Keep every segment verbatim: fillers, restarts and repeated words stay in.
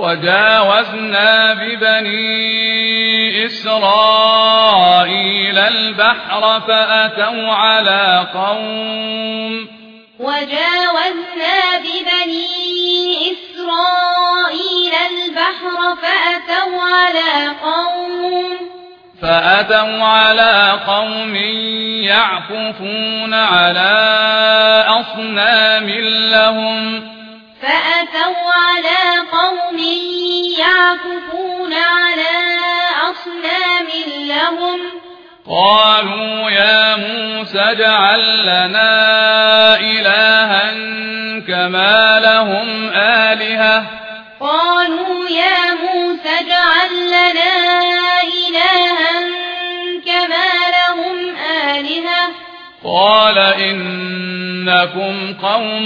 وجاوزنا ببني إسرائيل البحر فأتوا على قوم وجاوزنا ببني إسرائيل البحر فأتوا على قوم فأتوا على قوم يعكفون على أصنام لهم فأتوا على قوم يعكفون على أصنام لهم قالوا يا موسى اجعل لنا إلها كما لهم آلهة قالوا يا موسى اجعل لنا إلها كما لهم آلهة قال إنكم قوم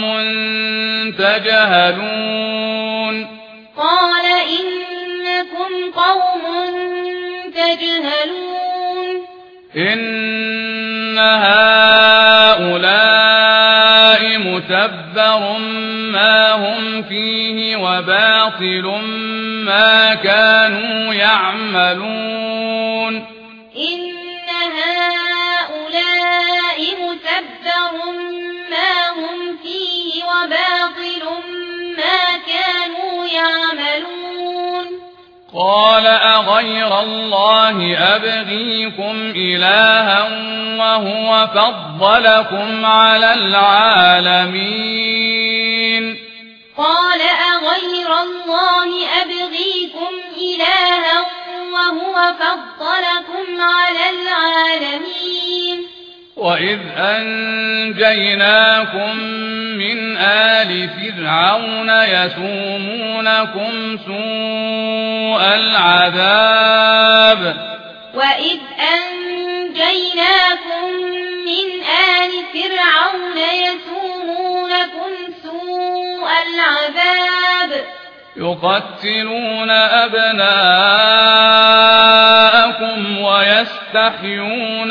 تجهلون قال إنكم قوم تجهلون إن هؤلاء متبر ما هم فيه وباطل ما كانوا يعملون إن هؤلاء متبر ما هم فيه وباطل ما كانوا يعملون قال أغير الله أبغيكم إلها وهو فضلكم على العالمين قال أغير الله أبغيكم إلها وهو فضلكم على العالمين وإذ أنجيناكم من آل فرعون يسومونكم سوء العذاب وإذ أنجيناكم من آل فرعون يسومونكم سوء العذاب يقتلون أبناءكم ويستحيون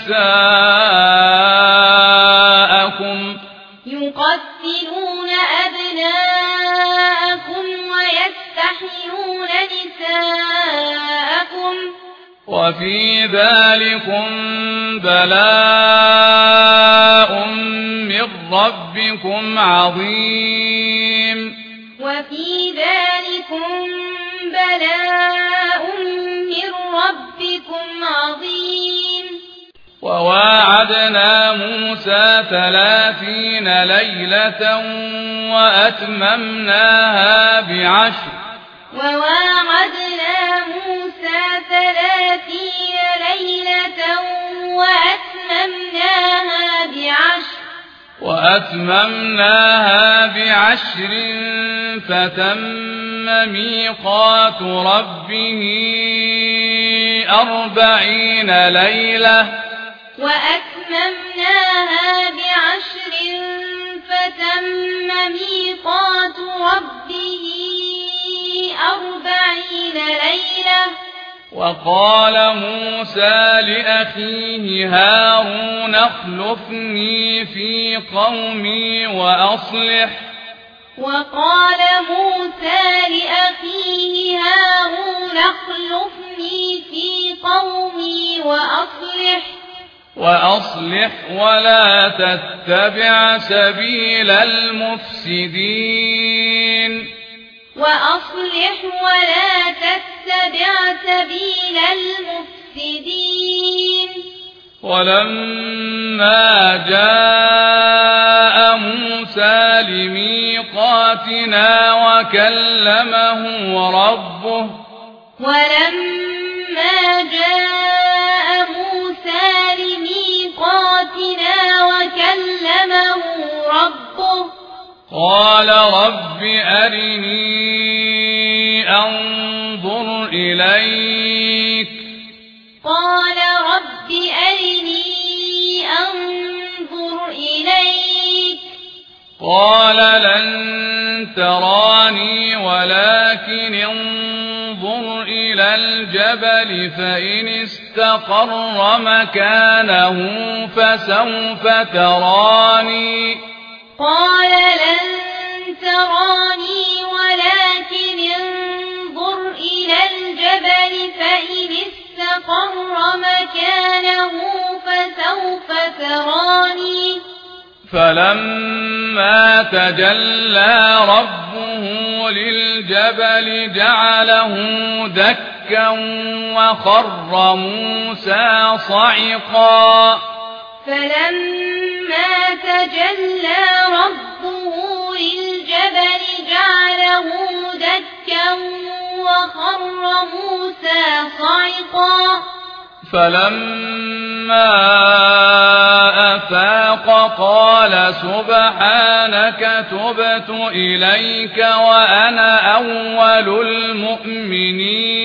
نساءكم يقتلون أبناءكم ويستحيون نساءكم وفي ذلكم بلاء من ربكم عظيم وفي ذلكم بلاء من ربكم عظيم وواعدنا موسى ثلاثين ليلة وأتممناها بعشر وواعدنا موسى ثلاثين ليلة وأتممناها بعشر وأتممناها بعشر فتم ميقات ربه أربعين ليلة وأتممناها بعشر فتم ميقات ربه أربعين ليلة وقال موسى لأخيه هارون اخلفني في قومي وأصلح وقال موسى لأخيه هارون اخلفني في قومي وأصلح وأصلح ولا تتبع سبيل المفسدين وأصلح ولا تتبع سبيل المفسدين ولما جاء موسى لميقاتنا وكلمه ربه ولما جاء موسى لميقاتنا وكلمه ربه قال رب أرني أنظر إليك قال رب أرني أنظر إليك قال لن تراني ولكن انظر إلى الجبل فإن استقر مكانه فسوف تراني قال لن تراني ولكن انظر استقر مكانه فسوف تراني فلما تجلى ربه للجبل جعله دكا وخر موسى صعقا فلما تجلى ربه للجبل جعله دكا وخر موسى صعقا فلما أفاق قال سبحانك تبت إليك وأنا أول المؤمنين